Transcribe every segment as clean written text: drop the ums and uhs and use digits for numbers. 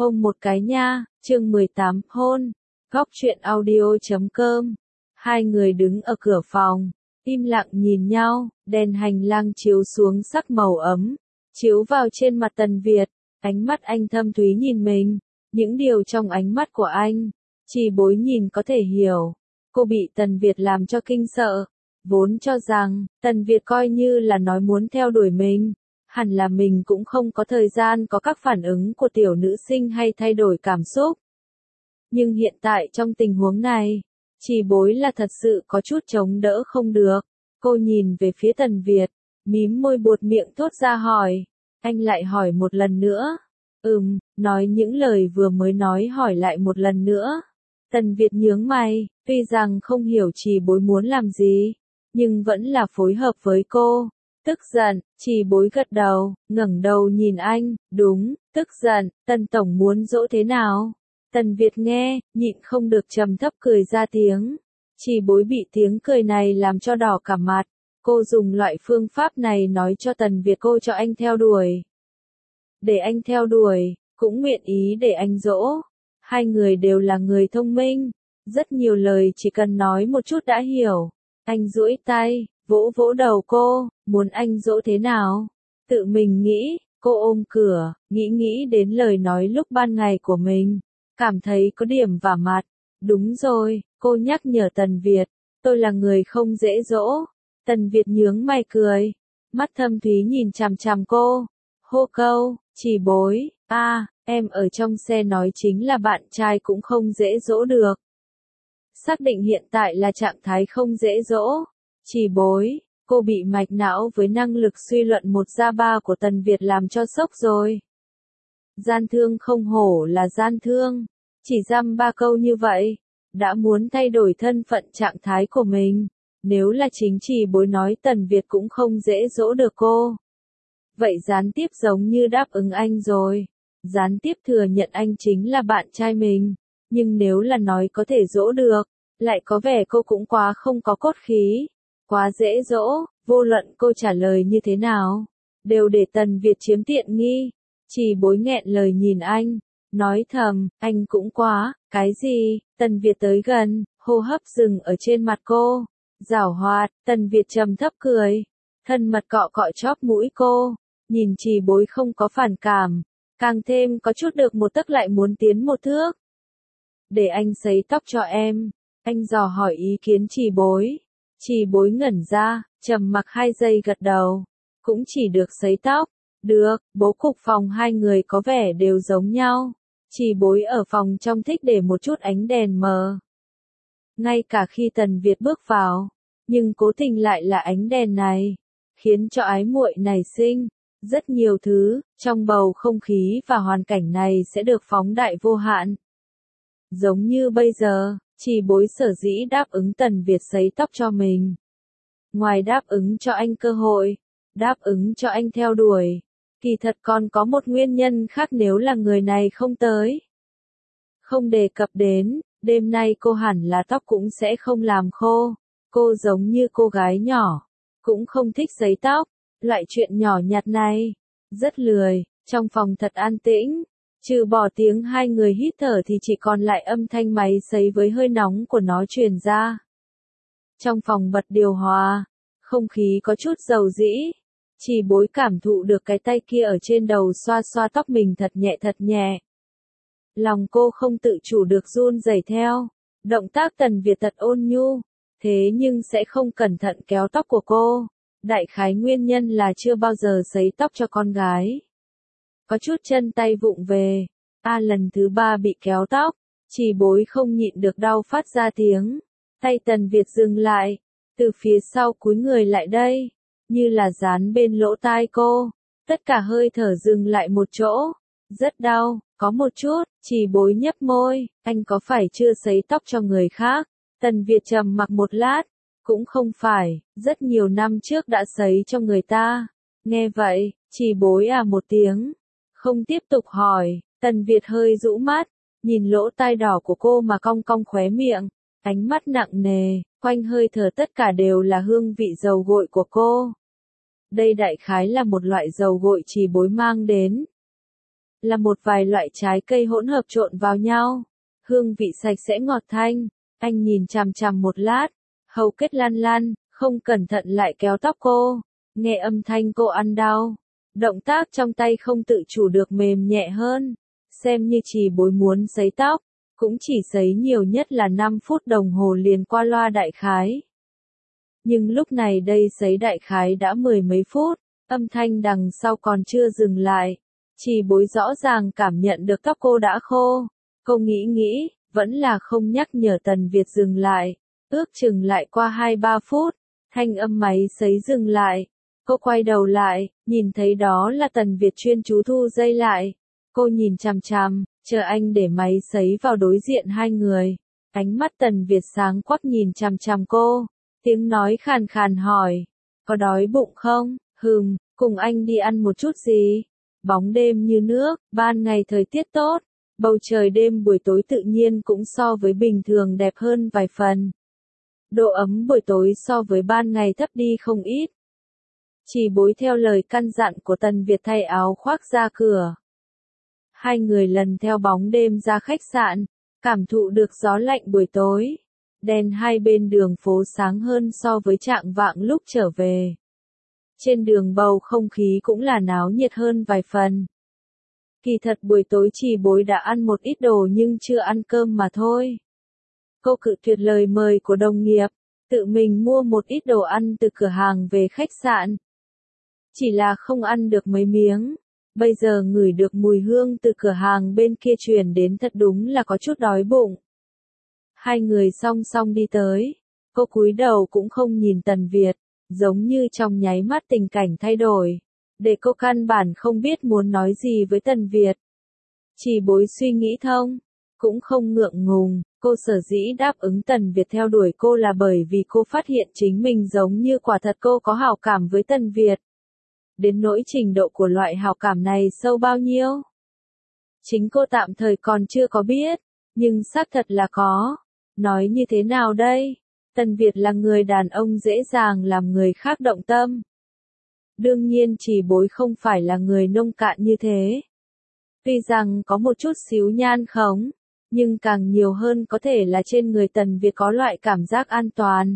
Ôm một cái nha, chương 18, hôn. Góc truyện audio.com. Hai người đứng ở cửa phòng, im lặng nhìn nhau, đèn hành lang chiếu xuống sắc màu ấm, chiếu vào trên mặt Tần Việt, ánh mắt anh thâm thúy nhìn mình, những điều trong ánh mắt của anh, Chỉ Bối nhìn có thể hiểu. Cô bị Tần Việt làm cho kinh sợ, vốn cho rằng, Tần Việt coi như là nói muốn theo đuổi mình, hẳn là mình cũng không có thời gian có các phản ứng của tiểu nữ sinh hay thay đổi cảm xúc. Nhưng hiện tại trong tình huống này, Chỉ Bối là thật sự có chút chống đỡ không được. Cô nhìn về phía Tần Việt, mím môi buột miệng thốt ra hỏi. Anh lại hỏi một lần nữa. Nói những lời vừa mới nói hỏi lại một lần nữa. Tần Việt nhướng mày, tuy rằng không hiểu Chỉ Bối muốn làm gì, nhưng vẫn là phối hợp với cô. Tức giận, Chỉ Bối gật đầu, ngẩng đầu nhìn anh, đúng, tức giận, Tần Tổng muốn dỗ thế nào? Tần Việt nghe, nhịn không được trầm thấp cười ra tiếng. Chỉ Bối bị tiếng cười này làm cho đỏ cả mặt. Cô dùng loại phương pháp này nói cho Tần Việt cô cho anh theo đuổi. Để anh theo đuổi, cũng nguyện ý để anh dỗ. Hai người đều là người thông minh. Rất nhiều lời chỉ cần nói một chút đã hiểu. Anh duỗi tay, vỗ vỗ đầu cô, muốn anh dỗ thế nào? Tự mình nghĩ, cô ôm cửa, nghĩ đến lời nói lúc ban ngày của mình. Cảm thấy có điểm vả mặt. Đúng rồi, cô nhắc nhở Tần Việt, tôi là người không dễ dỗ. Tần Việt nhướng mày cười, mắt thâm thúy nhìn chằm chằm cô, hô câu, Chỉ Bối, em ở trong xe nói chính là bạn trai cũng không dễ dỗ được. Xác định hiện tại là trạng thái không dễ dỗ. Chỉ Bối, cô bị mạch não với năng lực suy luận 1/3 của Tần Việt làm cho sốc rồi. Gian thương không hổ là gian thương, chỉ dăm 3 câu như vậy, đã muốn thay đổi thân phận trạng thái của mình. Nếu là chính Chỉ Bối nói Tần Việt cũng không dễ dỗ được cô. Vậy gián tiếp giống như đáp ứng anh rồi. Gián tiếp thừa nhận anh chính là bạn trai mình. Nhưng nếu là nói có thể dỗ được, lại có vẻ cô cũng quá không có cốt khí. Quá dễ dỗ, vô luận cô trả lời như thế nào, đều để Tần Việt chiếm tiện nghi. Chỉ Bối nghẹn lời nhìn anh, nói thầm, anh cũng quá, cái gì? Tần Việt tới gần, hô hấp dừng ở trên mặt cô. Giảo hoạt, Tần Việt trầm thấp cười, thân mật cọ cọ chóp mũi cô, nhìn Chỉ Bối không có phản cảm, càng thêm có chút được một tấc lại muốn tiến một thước. Để anh sấy tóc cho em, anh dò hỏi ý kiến Chỉ Bối. Chỉ Bối ngẩn ra, trầm mặc 2 giây gật đầu, cũng chỉ được sấy tóc. Được, bố cục phòng hai người có vẻ đều giống nhau. Chỉ Bối ở phòng trong thích để một chút ánh đèn mờ. Ngay cả khi Tần Việt bước vào, nhưng cố tình lại là ánh đèn này, khiến cho ái muội nảy sinh. Rất nhiều thứ, trong bầu không khí và hoàn cảnh này sẽ được phóng đại vô hạn. Giống như bây giờ, Chỉ Bối sở dĩ đáp ứng Tần Việt sấy tóc cho mình. Ngoài đáp ứng cho anh cơ hội, đáp ứng cho anh theo đuổi, kỳ thật còn có một nguyên nhân khác nếu là người này không tới. Không đề cập đến, đêm nay cô hẳn là tóc cũng sẽ không làm khô. Cô giống như cô gái nhỏ, cũng không thích sấy tóc. Loại chuyện nhỏ nhặt này, rất lười. Trong phòng thật an tĩnh, trừ bỏ tiếng hai người hít thở thì chỉ còn lại âm thanh máy sấy với hơi nóng của nó truyền ra. Trong phòng bật điều hòa, không khí có chút dầu dĩ. Chỉ Bối cảm thụ được cái tay kia ở trên đầu xoa xoa tóc mình thật nhẹ. Lòng cô không tự chủ được run rẩy theo. Động tác Tần Việt thật ôn nhu, thế nhưng sẽ không cẩn thận kéo tóc của cô. Đại khái nguyên nhân là chưa bao giờ sấy tóc cho con gái. Có chút chân tay vụng về. Lần thứ 3 bị kéo tóc, Chỉ Bối không nhịn được đau phát ra tiếng. Tay Tần Việt dừng lại, từ phía sau cúi người lại đây, như là dán bên lỗ tai cô. Tất cả hơi thở dừng lại một chỗ. Rất đau, có một chút. Chỉ Bối nhấp môi, anh có phải chưa sấy tóc cho người khác? Tần Việt trầm mặc một lát, cũng không phải, rất nhiều năm trước đã sấy cho người ta. Nghe vậy, Chỉ Bối một tiếng, không tiếp tục hỏi. Tần Việt hơi rũ mắt, nhìn lỗ tai đỏ của cô mà cong cong khóe miệng, ánh mắt nặng nề, quanh hơi thở tất cả đều là hương vị dầu gội của cô. Đây đại khái là một loại dầu gội Chỉ Bối mang đến. là một vài loại trái cây hỗn hợp trộn vào nhau. Hương vị sạch sẽ ngọt thanh. Anh nhìn chằm chằm một lát, hầu kết lan lan, không cẩn thận lại kéo tóc cô. Nghe âm thanh cô ăn đau. Động tác trong tay không tự chủ được mềm nhẹ hơn. Xem như Trì Bối muốn sấy tóc, cũng chỉ sấy nhiều nhất là 5 phút đồng hồ liền qua loa đại khái. Nhưng lúc này đây sấy đại khái đã 10 mấy phút, âm thanh đằng sau còn chưa dừng lại. Trì Bối rõ ràng cảm nhận được tóc cô đã khô. Cô nghĩ, vẫn là không nhắc nhở Tần Việt dừng lại. Ước chừng lại qua 2-3 phút, thanh âm máy sấy dừng lại. Cô quay đầu lại, nhìn thấy đó là Tần Việt chuyên chú thu dây lại. Cô nhìn chằm chằm, chờ anh để máy sấy vào đối diện hai người. Ánh mắt Tần Việt sáng quắc nhìn chằm chằm cô. Tiếng nói khàn khàn hỏi, có đói bụng không? Cùng anh đi ăn một chút gì? Bóng đêm như nước, ban ngày thời tiết tốt. Bầu trời đêm buổi tối tự nhiên cũng so với bình thường đẹp hơn vài phần. Độ ấm buổi tối so với ban ngày thấp đi không ít. Trì Bối theo lời căn dặn của Tần Việt thay áo khoác ra cửa. Hai người lần theo bóng đêm ra khách sạn, cảm thụ được gió lạnh buổi tối. Đèn hai bên đường phố sáng hơn so với trạng vạng lúc trở về. Trên đường bầu không khí cũng là náo nhiệt hơn vài phần. Kỳ thật buổi tối Trì Bối đã ăn một ít đồ nhưng chưa ăn cơm mà thôi. Cô cự tuyệt lời mời của đồng nghiệp, tự mình mua một ít đồ ăn từ cửa hàng về khách sạn. Chỉ là không ăn được mấy miếng. Bây giờ ngửi được mùi hương từ cửa hàng bên kia truyền đến thật đúng là có chút đói bụng. Hai người song song đi tới. Cô cúi đầu cũng không nhìn Tần Việt, giống như trong nháy mắt tình cảnh thay đổi. Để cô căn bản không biết muốn nói gì với Tần Việt. Trì Bối suy nghĩ thông, cũng không ngượng ngùng. Cô sở dĩ đáp ứng Tần Việt theo đuổi cô là bởi vì cô phát hiện chính mình giống như quả thật cô có hảo cảm với Tần Việt. Đến nỗi trình độ của loại hảo cảm này sâu bao nhiêu? Chính cô tạm thời còn chưa có biết, nhưng xác thật là có. Nói như thế nào đây? Tần Việt là người đàn ông dễ dàng làm người khác động tâm. Đương nhiên Trì Bối không phải là người nông cạn như thế. Tuy rằng có một chút xíu nhan khống, nhưng càng nhiều hơn có thể là trên người Tần Việt có loại cảm giác an toàn.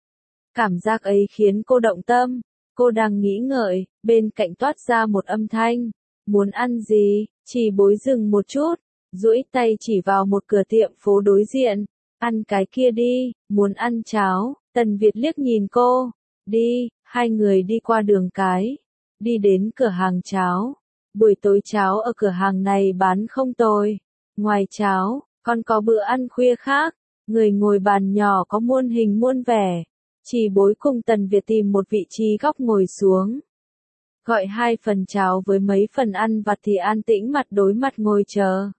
Cảm giác ấy khiến cô động tâm. Cô đang nghĩ ngợi, bên cạnh toát ra một âm thanh. Muốn ăn gì? Trì Bối dừng một chút, duỗi tay chỉ vào một cửa tiệm phố đối diện. Ăn cái kia đi, muốn ăn cháo. Tần Việt liếc nhìn cô. Đi, hai người đi qua đường cái. Đi đến cửa hàng cháo. Buổi tối cháo ở cửa hàng này bán không tồi. Ngoài cháo, còn có bữa ăn khuya khác. Người ngồi bàn nhỏ có muôn hình muôn vẻ. Trì Bối cùng Tần Việt tìm một vị trí góc ngồi xuống. Gọi 2 phần cháo với mấy phần ăn vặt thì an tĩnh mặt đối mặt ngồi chờ.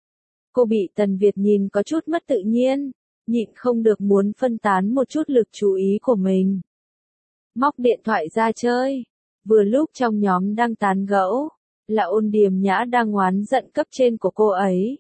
Cô bị Tần Việt nhìn có chút mất tự nhiên, nhịn không được muốn phân tán một chút lực chú ý của mình. Móc điện thoại ra chơi. Vừa lúc trong nhóm đang tán gẫu, là Ôn Điềm Nhã đang oán giận cấp trên của cô ấy.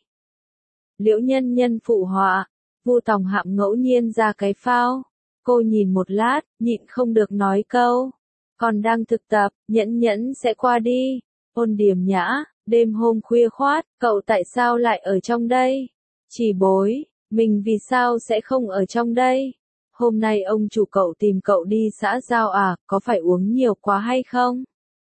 Liễu Nhân Nhân phụ họa, Vu Tòng Hạm ngẫu nhiên ra cái phao. Cô nhìn một lát, nhịn không được nói câu. Còn đang thực tập, nhẫn sẽ qua đi. Ôn Điềm Nhã, đêm hôm khuya khoát, cậu tại sao lại ở trong đây? Trì Bối, mình vì sao sẽ không ở trong đây? Hôm nay ông chủ cậu tìm cậu đi xã giao à, có phải uống nhiều quá hay không?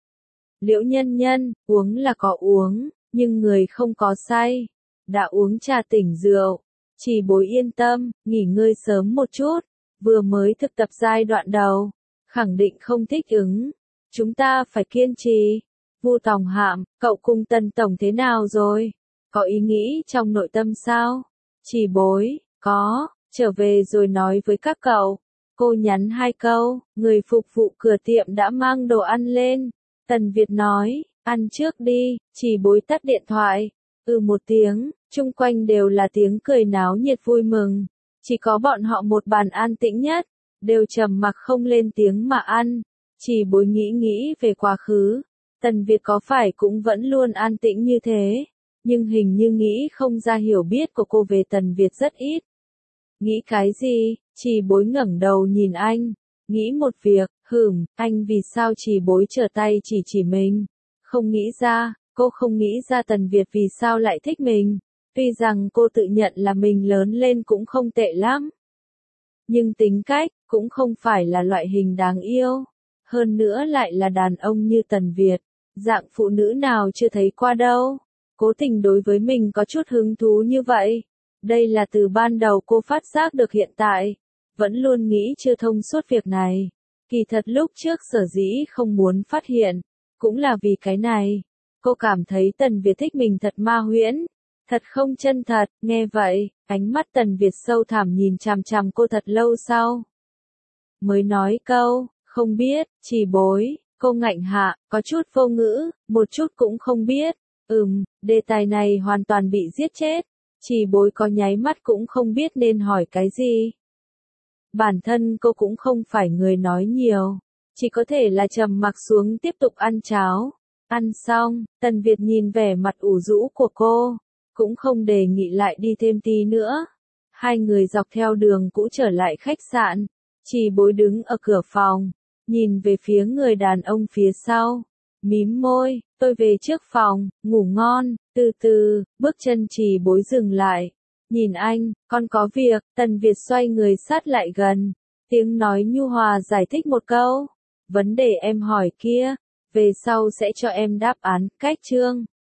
Liễu Nhân Nhân, uống là có uống, nhưng người không có say. Đã uống trà tỉnh rượu. Trì Bối yên tâm, nghỉ ngơi sớm một chút. Vừa mới thực tập giai đoạn đầu, khẳng định không thích ứng. Chúng ta phải kiên trì. Vu Tòng Hạm, cậu cùng Tần tổng thế nào rồi? Có ý nghĩ trong nội tâm sao? Trì Bối, có, trở về rồi nói với các cậu. Cô nhắn 2 câu, người phục vụ cửa tiệm đã mang đồ ăn lên. Tần Việt nói, ăn trước đi. Trì Bối tắt điện thoại. Một tiếng, chung quanh đều là tiếng cười náo nhiệt vui mừng. Chỉ có bọn họ một bàn an tĩnh nhất, đều trầm mặc không lên tiếng mà ăn. Trì Bối nghĩ về quá khứ. Tần Việt có phải cũng vẫn luôn an tĩnh như thế, nhưng hình như nghĩ không ra hiểu biết của cô về Tần Việt rất ít. Nghĩ cái gì? Trì Bối ngẩng đầu nhìn anh. Nghĩ một việc, anh vì sao Trì Bối trở tay chỉ mình. Không nghĩ ra, Cô không nghĩ ra Tần Việt vì sao lại thích mình. Tuy rằng cô tự nhận là mình lớn lên cũng không tệ lắm. Nhưng tính cách, cũng không phải là loại hình đáng yêu. Hơn nữa lại là đàn ông như Tần Việt. Dạng phụ nữ nào chưa thấy qua đâu. Cố tình đối với mình có chút hứng thú như vậy. Đây là từ ban đầu cô phát giác được hiện tại. Vẫn luôn nghĩ chưa thông suốt việc này. Kỳ thật lúc trước sở dĩ không muốn phát hiện. Cũng là vì cái này. Cô cảm thấy Tần Việt thích mình thật ma huyễn. Thật không chân thật, nghe vậy, ánh mắt Tần Việt sâu thẳm nhìn chằm chằm cô thật lâu sau. Mới nói câu, không biết, chỉ bối, cô ngạnh hạ, có chút vô ngữ, một chút cũng không biết. Đề tài này hoàn toàn bị giết chết. Chỉ bối có nháy mắt cũng không biết nên hỏi cái gì. Bản thân cô cũng không phải người nói nhiều. Chỉ có thể là trầm mặc xuống tiếp tục ăn cháo. Ăn xong, Tần Việt nhìn vẻ mặt ủ rũ của cô. Cũng không đề nghị lại đi thêm tí nữa. Hai người dọc theo đường cũ trở lại khách sạn. Chỉ bối đứng ở cửa phòng. Nhìn về phía người đàn ông phía sau. Mím môi, tôi về trước phòng, ngủ ngon. Từ từ, bước chân Chỉ bối dừng lại. Nhìn anh, con có việc. Tần Việt xoay người sát lại gần. Tiếng nói nhu hòa giải thích một câu. Vấn đề em hỏi kia, về sau sẽ cho em đáp án. Cách chương